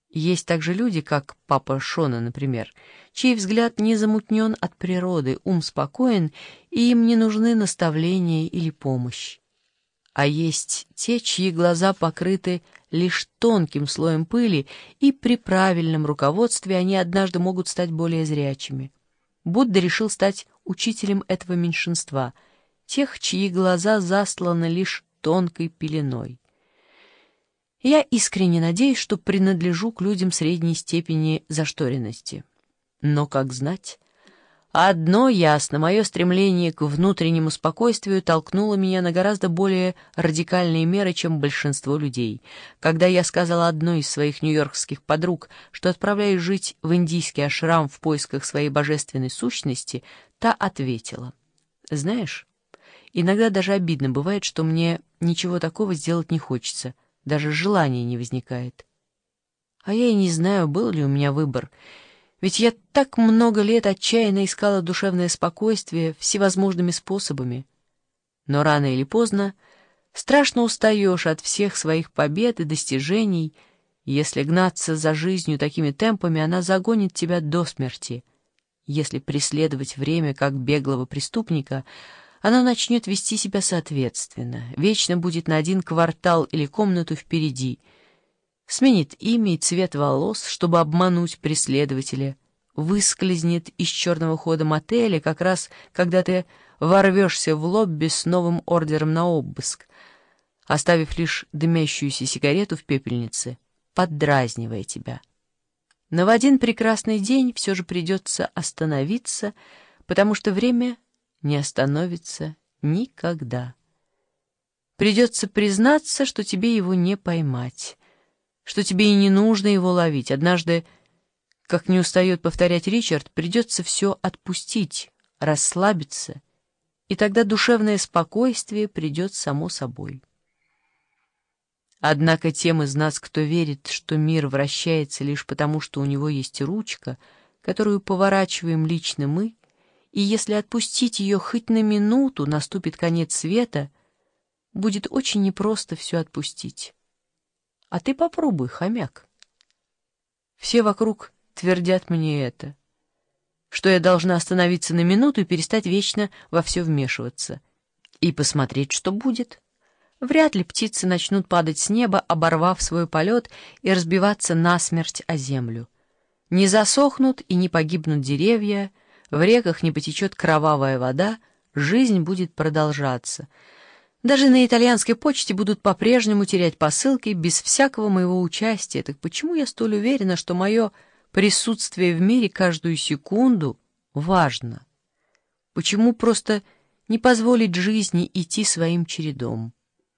Есть также люди, как папа Шона, например, чей взгляд не замутнен от природы, ум спокоен, и им не нужны наставления или помощь. А есть те, чьи глаза покрыты лишь тонким слоем пыли, и при правильном руководстве они однажды могут стать более зрячими. Будда решил стать учителем этого меньшинства, тех, чьи глаза засланы лишь тонкой пеленой. Я искренне надеюсь, что принадлежу к людям средней степени зашторенности. Но, как знать, одно ясно, мое стремление к внутреннему спокойствию толкнуло меня на гораздо более радикальные меры, чем большинство людей. Когда я сказала одной из своих нью-йоркских подруг, что отправляюсь жить в индийский ашрам в поисках своей божественной сущности, та ответила: «Знаешь, иногда даже обидно бывает, что мне ничего такого сделать не хочется, даже желания не возникает. А я и не знаю, был ли у меня выбор, ведь я так много лет отчаянно искала душевное спокойствие всевозможными способами. Но рано или поздно страшно устаешь от всех своих побед и достижений, и если гнаться за жизнью такими темпами, она загонит тебя до смерти. Если преследовать время как беглого преступника, оно начнет вести себя соответственно, вечно будет на 1 квартал или комнату впереди, сменит имя и цвет волос, чтобы обмануть преследователя, выскользнет из черного хода мотеля как раз, когда ты ворвешься в лобби с новым ордером на обыск, оставив лишь дымящуюся сигарету в пепельнице, поддразнивая тебя. Но в один прекрасный день все же придется остановиться, потому что время не остановится никогда. Придется признаться, что тебе его не поймать, что тебе и не нужно его ловить. Однажды, как не устает повторять Ричард, придется все отпустить, расслабиться, и тогда душевное спокойствие придет само собой. Однако тем из нас, кто верит, что мир вращается лишь потому, что у него есть ручка, которую поворачиваем лично мы, и если отпустить ее хоть на минуту, наступит конец света, будет очень непросто все отпустить. А ты попробуй, хомяк. Все вокруг твердят мне это, что я должна остановиться на минуту и перестать вечно во все вмешиваться. И посмотреть, что будет. Вряд ли птицы начнут падать с неба, оборвав свой полет, и разбиваться насмерть о землю. Не засохнут и не погибнут деревья, в реках не потечет кровавая вода, жизнь будет продолжаться. Даже на итальянской почте будут по-прежнему терять посылки без всякого моего участия. Так почему я столь уверена, что мое присутствие в мире каждую секунду важно? Почему просто не позволить жизни идти своим чередом?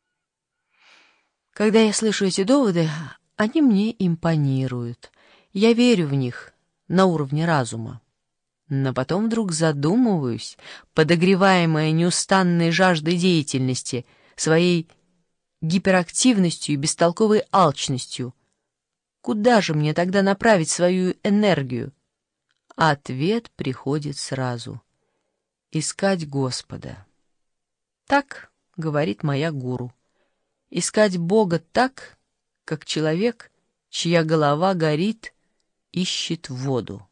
Когда я слышу эти доводы, они мне импонируют. Я верю в них на уровне разума. Но потом вдруг задумываюсь, подогреваемая неустанной жаждой деятельности, своей гиперактивностью и бестолковой алчностью. Куда же мне тогда направить свою энергию? Ответ приходит сразу. Искать Господа. Так говорит моя гуру. Искать Бога так, как человек, чья голова горит, ищет воду.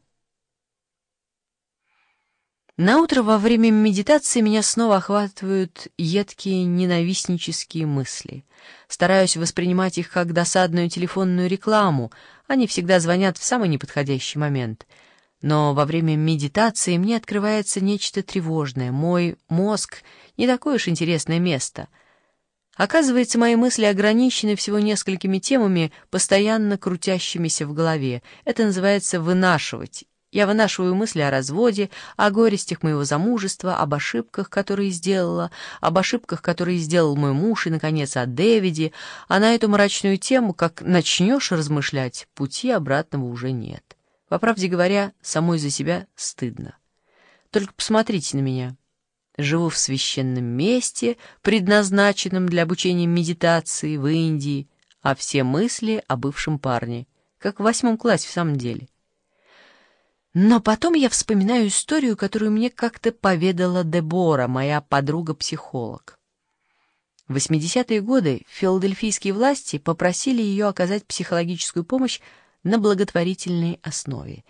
Наутро во время медитации меня снова охватывают едкие ненавистнические мысли. Стараюсь воспринимать их как досадную телефонную рекламу, они всегда звонят в самый неподходящий момент. Но во время медитации мне открывается нечто тревожное. Мой мозг — не такое уж интересное место. Оказывается, мои мысли ограничены всего несколькими темами, постоянно крутящимися в голове. Это называется «вынашивать». Я вынашиваю мысли о разводе, о горестях моего замужества, об ошибках, которые сделала, об ошибках, которые сделал мой муж, и, наконец, о Дэвиде. А на эту мрачную тему, как начнешь размышлять, пути обратного уже нет. По правде говоря, самой за себя стыдно. Только посмотрите на меня. Живу в священном месте, предназначенном для обучения медитации в Индии, а все мысли о бывшем парне, как в 8 классе в самом деле. Но потом я вспоминаю историю, которую мне как-то поведала Дебора, моя подруга-психолог. В 80-е годы филадельфийские власти попросили ее оказать психологическую помощь на благотворительной основе.